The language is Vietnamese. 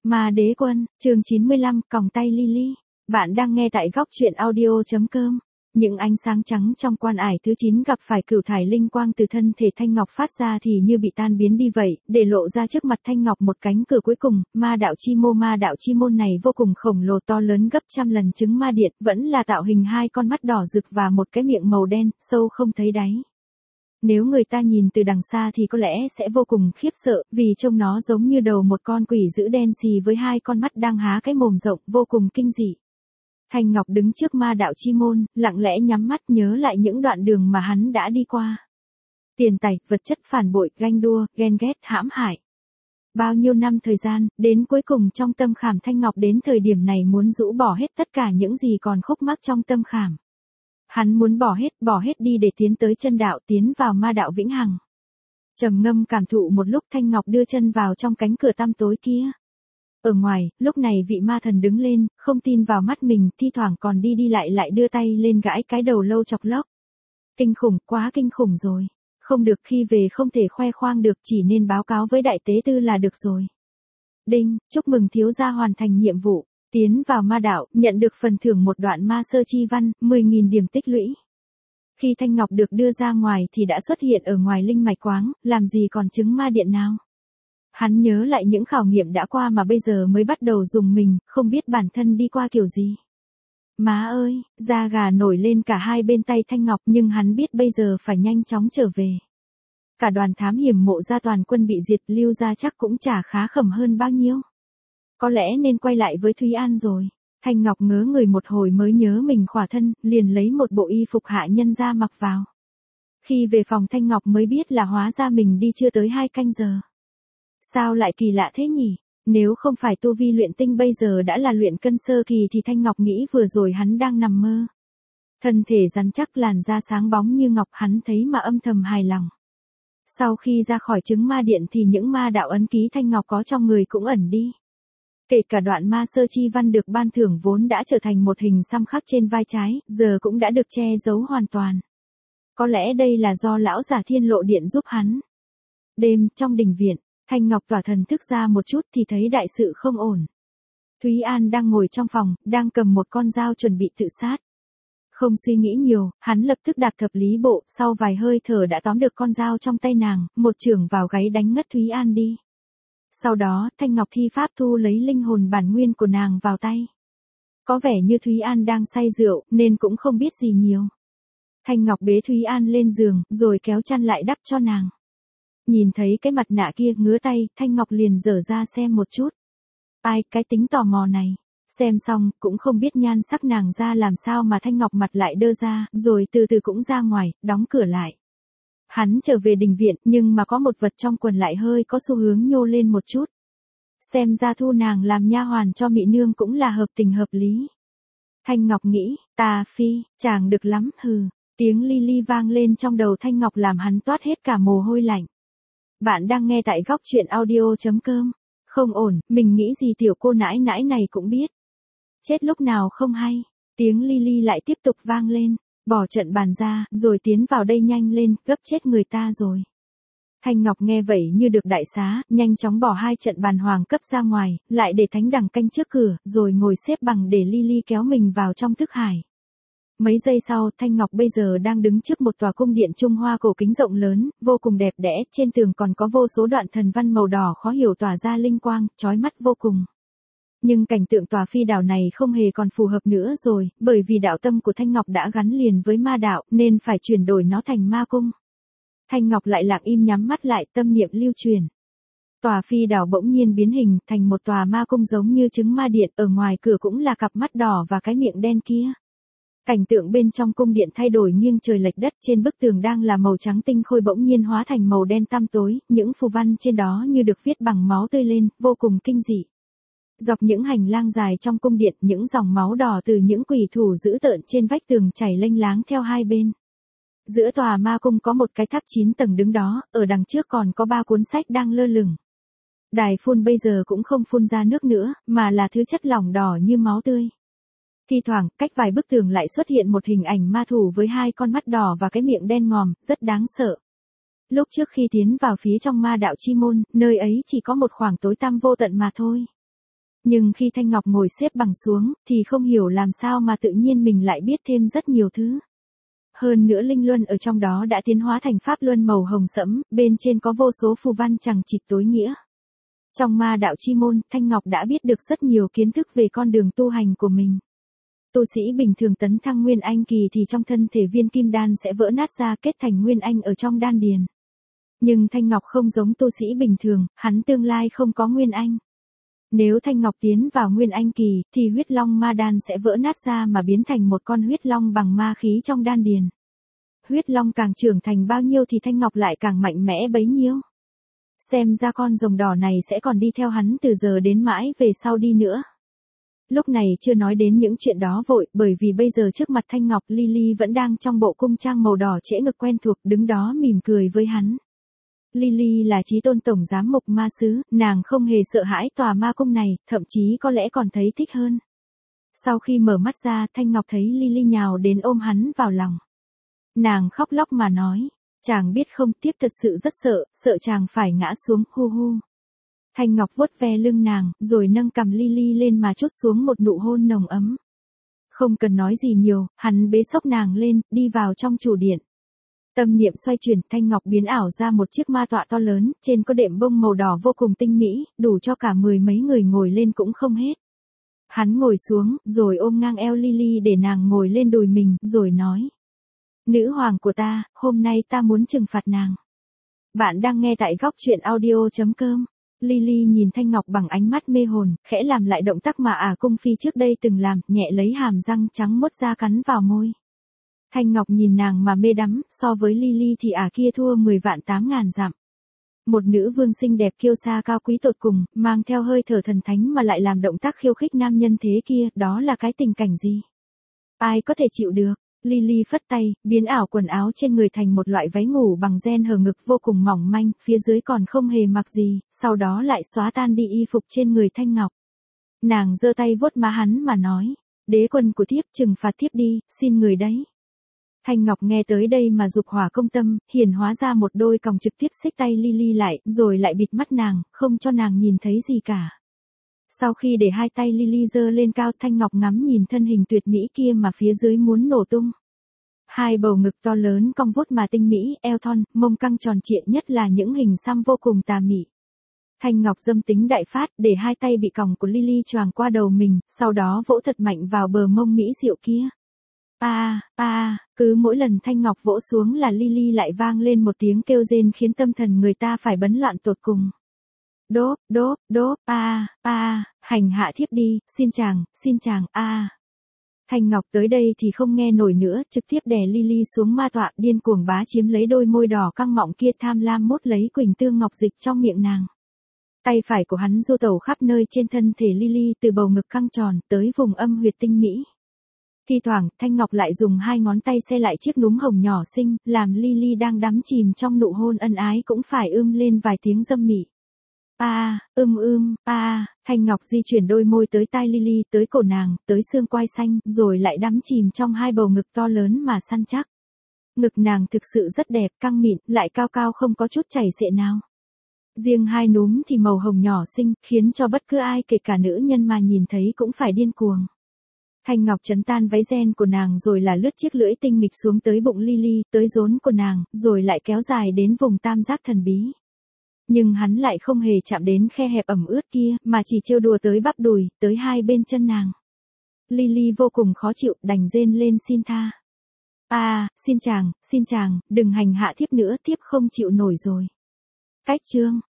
Ma Đế Quân, chương 95, còng tay Lily. Bạn đang nghe tại góc truyện audio.com. Những ánh sáng trắng trong quan ải thứ 9 gặp phải cửu thải linh quang từ thân thể Thanh Ngọc phát ra thì như bị tan biến đi vậy, để lộ ra trước mặt Thanh Ngọc một cánh cửa cuối cùng. Ma đạo chi môn này vô cùng khổng lồ, to lớn gấp trăm lần trứng ma điện, vẫn là tạo hình hai con mắt đỏ rực và một cái miệng màu đen, sâu không thấy đáy. Nếu người ta nhìn từ đằng xa thì có lẽ sẽ vô cùng khiếp sợ, vì trông nó giống như đầu một con quỷ dữ đen xì với hai con mắt đang há cái mồm rộng, vô cùng kinh dị. Thanh Ngọc đứng trước ma đạo chi môn, lặng lẽ nhắm mắt nhớ lại những đoạn đường mà hắn đã đi qua. Tiền tài, vật chất, phản bội, ganh đua, ghen ghét, hãm hại. Bao nhiêu năm thời gian, đến cuối cùng trong tâm khảm Thanh Ngọc đến thời điểm này muốn rũ bỏ hết tất cả những gì còn khúc mắc trong tâm khảm. Hắn muốn bỏ hết đi để tiến tới chân đạo, tiến vào ma đạo vĩnh hằng. Trầm ngâm cảm thụ một lúc, Thanh Ngọc đưa chân vào trong cánh cửa tăm tối kia. Ở ngoài, lúc này vị ma thần đứng lên, không tin vào mắt mình, thi thoảng còn đi lại đưa tay lên gãi cái đầu lâu chọc lóc. Kinh khủng, quá kinh khủng rồi. Không được, khi về không thể khoe khoang được, chỉ nên báo cáo với đại tế tư là được rồi. Đinh, chúc mừng thiếu gia hoàn thành nhiệm vụ. Tiến vào ma đạo, nhận được phần thưởng một đoạn ma sơ chi văn, 10.000 điểm tích lũy. Khi Thanh Ngọc được đưa ra ngoài thì đã xuất hiện ở ngoài linh mạch quáng, làm gì còn trứng ma điện nào. Hắn nhớ lại những khảo nghiệm đã qua mà bây giờ mới bắt đầu dùng mình, không biết bản thân đi qua kiểu gì. Má ơi, da gà nổi lên cả hai bên tay Thanh Ngọc, nhưng hắn biết bây giờ phải nhanh chóng trở về. Cả đoàn thám hiểm Mộ gia toàn quân bị diệt, Lưu gia chắc cũng chả khá khẩm hơn bao nhiêu. Có lẽ nên quay lại với Thúy An rồi. Thanh Ngọc ngớ người một hồi mới nhớ mình khỏa thân, liền lấy một bộ y phục hạ nhân ra mặc vào. Khi về phòng Thanh Ngọc mới biết là hóa ra mình đi chưa tới 2 canh giờ. Sao lại kỳ lạ thế nhỉ? Nếu không phải tu vi luyện tinh bây giờ đã là luyện cân sơ kỳ thì Thanh Ngọc nghĩ vừa rồi hắn đang nằm mơ. Thân thể rắn chắc, làn da sáng bóng như ngọc, hắn thấy mà âm thầm hài lòng. Sau khi ra khỏi trứng ma điện thì những ma đạo ấn ký Thanh Ngọc có trong người cũng ẩn đi. Kể cả đoạn ma sơ chi văn được ban thưởng vốn đã trở thành một hình xăm khắc trên vai trái, giờ cũng đã được che giấu hoàn toàn. Có lẽ đây là do lão giả Thiên Lộ Điện giúp hắn. Đêm, trong đình viện, Thanh Ngọc tỏa thần thức ra một chút thì thấy đại sự không ổn. Thúy An đang ngồi trong phòng, đang cầm một con dao chuẩn bị tự sát. Không suy nghĩ nhiều, hắn lập tức đạp thập lý bộ, sau vài hơi thở đã tóm được con dao trong tay nàng, một chưởng vào gáy đánh ngất Thúy An đi. Sau đó, Thanh Ngọc thi pháp thu lấy linh hồn bản nguyên của nàng vào tay. Có vẻ như Thúy An đang say rượu, nên cũng không biết gì nhiều. Thanh Ngọc bế Thúy An lên giường, rồi kéo chăn lại đắp cho nàng. Nhìn thấy cái mặt nạ kia, ngứa tay, Thanh Ngọc liền dở ra xem một chút. Ai, cái tính tò mò này. Xem xong, cũng không biết nhan sắc nàng ra làm sao mà Thanh Ngọc mặt lại đơ ra, rồi từ từ cũng ra ngoài, đóng cửa lại. Hắn trở về đình viện, nhưng mà có một vật trong quần lại hơi có xu hướng nhô lên một chút. Xem ra thu nàng làm nha hoàn cho Mị Nương cũng là hợp tình hợp lý. Thanh Ngọc nghĩ, tà phi, chàng được lắm, hừ. Tiếng Lily vang lên trong đầu Thanh Ngọc làm hắn toát hết cả mồ hôi lạnh. Bạn đang nghe tại góc truyện audio.com. Không ổn, mình nghĩ gì tiểu cô nãi nãi này cũng biết. Chết lúc nào không hay. Tiếng Lily lại tiếp tục vang lên. Bỏ trận bàn ra, rồi tiến vào đây nhanh lên, gấp chết người ta rồi. Thanh Ngọc nghe vậy như được đại xá, nhanh chóng bỏ 2 trận bàn hoàng cấp ra ngoài, lại để thánh đằng canh trước cửa, rồi ngồi xếp bằng để Lily kéo mình vào trong thức hải. Mấy giây sau, Thanh Ngọc bây giờ đang đứng trước một tòa cung điện Trung Hoa cổ kính rộng lớn, vô cùng đẹp đẽ, trên tường còn có vô số đoạn thần văn màu đỏ khó hiểu tỏa ra linh quang, chói mắt vô cùng. Nhưng cảnh tượng tòa phi đảo này không hề còn phù hợp nữa rồi, bởi vì đạo tâm của Thanh Ngọc đã gắn liền với ma đạo, nên phải chuyển đổi nó thành ma cung. Thanh Ngọc lại lặng im nhắm mắt lại, tâm niệm lưu truyền. Tòa phi đảo bỗng nhiên biến hình thành một tòa ma cung giống như trứng ma điện, ở ngoài cửa cũng là cặp mắt đỏ và cái miệng đen kia. Cảnh tượng bên trong cung điện thay đổi nghiêng trời lệch đất, trên bức tường đang là màu trắng tinh khôi bỗng nhiên hóa thành màu đen tăm tối, những phù văn trên đó như được viết bằng máu tươi lên, vô cùng kinh dị. Dọc những hành lang dài trong cung điện, những dòng máu đỏ từ những quỷ thủ dữ tợn trên vách tường chảy lênh láng theo hai bên. Giữa tòa ma cung có một cái tháp 9 tầng đứng đó, ở đằng trước còn có 3 cuốn sách đang lơ lửng. Đài phun bây giờ cũng không phun ra nước nữa, mà là thứ chất lỏng đỏ như máu tươi. Thi thoảng, cách vài bức tường lại xuất hiện một hình ảnh ma thủ với 2 con mắt đỏ và cái miệng đen ngòm, rất đáng sợ. Lúc trước khi tiến vào phía trong ma đạo chi môn, nơi ấy chỉ có một khoảng tối tăm vô tận mà thôi. Nhưng khi Thanh Ngọc ngồi xếp bằng xuống, thì không hiểu làm sao mà tự nhiên mình lại biết thêm rất nhiều thứ. Hơn nữa linh luân ở trong đó đã tiến hóa thành pháp luân màu hồng sẫm, bên trên có vô số phù văn chằng chịt tối nghĩa. Trong ma đạo chi môn, Thanh Ngọc đã biết được rất nhiều kiến thức về con đường tu hành của mình. Tu sĩ bình thường tấn thăng Nguyên Anh kỳ thì trong thân thể viên kim đan sẽ vỡ nát ra kết thành Nguyên Anh ở trong đan điền. Nhưng Thanh Ngọc không giống tu sĩ bình thường, hắn tương lai không có Nguyên Anh. Nếu Thanh Ngọc tiến vào Nguyên Anh kỳ, thì huyết long ma đan sẽ vỡ nát ra mà biến thành một con huyết long bằng ma khí trong đan điền. Huyết long càng trưởng thành bao nhiêu thì Thanh Ngọc lại càng mạnh mẽ bấy nhiêu. Xem ra con rồng đỏ này sẽ còn đi theo hắn từ giờ đến mãi về sau đi nữa. Lúc này chưa nói đến những chuyện đó vội, bởi vì bây giờ trước mặt Thanh Ngọc, Lily vẫn đang trong bộ cung trang màu đỏ trễ ngực quen thuộc, đứng đó mỉm cười với hắn. Lily là chí tôn tổng giám mục ma sứ, nàng không hề sợ hãi tòa ma cung này, thậm chí có lẽ còn thấy thích hơn. Sau khi mở mắt ra, Thanh Ngọc thấy Lily nhào đến ôm hắn vào lòng. Nàng khóc lóc mà nói, chàng biết không, tiếp thật sự rất sợ, sợ chàng phải ngã xuống, hu hu. Thanh Ngọc vuốt ve lưng nàng, rồi nâng cằm Lily lên mà trút xuống một nụ hôn nồng ấm. Không cần nói gì nhiều, hắn bế xốc nàng lên, đi vào trong chủ điện. Tâm niệm xoay chuyển, Thanh Ngọc biến ảo ra một chiếc ma tọa to lớn, trên có đệm bông màu đỏ vô cùng tinh mỹ, đủ cho cả 10 mấy người ngồi lên cũng không hết. Hắn ngồi xuống, rồi ôm ngang eo Lily để nàng ngồi lên đùi mình, rồi nói. Nữ hoàng của ta, hôm nay ta muốn trừng phạt nàng. Bạn đang nghe tại góc truyện audio.com. Lily nhìn Thanh Ngọc bằng ánh mắt mê hồn, khẽ làm lại động tác mà cung phi trước đây từng làm, nhẹ lấy hàm răng trắng mốt ra cắn vào môi. Thanh Ngọc nhìn nàng mà mê đắm, so với Lily thì kia thua 10 vạn 8 ngàn dặm. Một nữ vương xinh đẹp kiêu sa cao quý tột cùng, mang theo hơi thở thần thánh mà lại làm động tác khiêu khích nam nhân thế kia, đó là cái tình cảnh gì? Ai có thể chịu được? Lily phất tay, biến ảo quần áo trên người thành một loại váy ngủ bằng ren hở ngực vô cùng mỏng manh, phía dưới còn không hề mặc gì, sau đó lại xóa tan đi y phục trên người Thanh Ngọc. Nàng giơ tay vuốt má hắn mà nói, đế quân của thiếp trừng phạt thiếp đi, xin người đấy. Thanh Ngọc nghe tới đây mà dục hỏa công tâm, hiển hóa ra một đôi còng trực tiếp xích tay Lily lại, rồi lại bịt mắt nàng, không cho nàng nhìn thấy gì cả. Sau khi để hai tay Lily giơ lên cao, Thanh Ngọc ngắm nhìn thân hình tuyệt mỹ kia mà phía dưới muốn nổ tung. Hai bầu ngực to lớn cong vút mà tinh mỹ, eo thon, mông căng tròn trịa, nhất là những hình xăm vô cùng tà mị. Thanh Ngọc dâm tính đại phát, để hai tay bị còng của Lily choàng qua đầu mình, sau đó vỗ thật mạnh vào bờ mông mỹ diệu kia. Cứ mỗi lần Thanh Ngọc vỗ xuống là Lily lại vang lên một tiếng kêu rên khiến tâm thần người ta phải bấn loạn tột cùng. Đốp, hành hạ thiếp đi, xin chàng, Thanh Ngọc tới đây thì không nghe nổi nữa, trực tiếp đè Lily xuống ma tọa, điên cuồng bá chiếm lấy đôi môi đỏ căng mọng kia, tham lam mốt lấy quỳnh tương ngọc dịch trong miệng nàng. Tay phải của hắn du tẩu khắp nơi trên thân thể Lily, từ bầu ngực căng tròn, tới vùng âm huyệt tinh mỹ. Thi thoảng, Thanh Ngọc lại dùng hai ngón tay xe lại chiếc núm hồng nhỏ xinh, làm Lily đang đắm chìm trong nụ hôn ân ái cũng phải lên vài tiếng dâm mị. Thanh Ngọc di chuyển đôi môi tới tai Lily, tới cổ nàng, tới xương quai xanh, rồi lại đắm chìm trong hai bầu ngực to lớn mà săn chắc. Ngực nàng thực sự rất đẹp, căng mịn, lại cao cao không có chút chảy xệ nào. Riêng hai núm thì màu hồng nhỏ xinh, khiến cho bất cứ ai kể cả nữ nhân mà nhìn thấy cũng phải điên cuồng. Thanh Ngọc trấn tan váy ren của nàng rồi là lướt chiếc lưỡi tinh nghịch xuống tới bụng Lily, tới rốn của nàng, rồi lại kéo dài đến vùng tam giác thần bí. Nhưng hắn lại không hề chạm đến khe hẹp ẩm ướt kia, mà chỉ trêu đùa tới bắp đùi, tới hai bên chân nàng. Lily vô cùng khó chịu, đành rên lên xin tha. Xin chàng, đừng hành hạ thiếp nữa, thiếp không chịu nổi rồi. Cách chương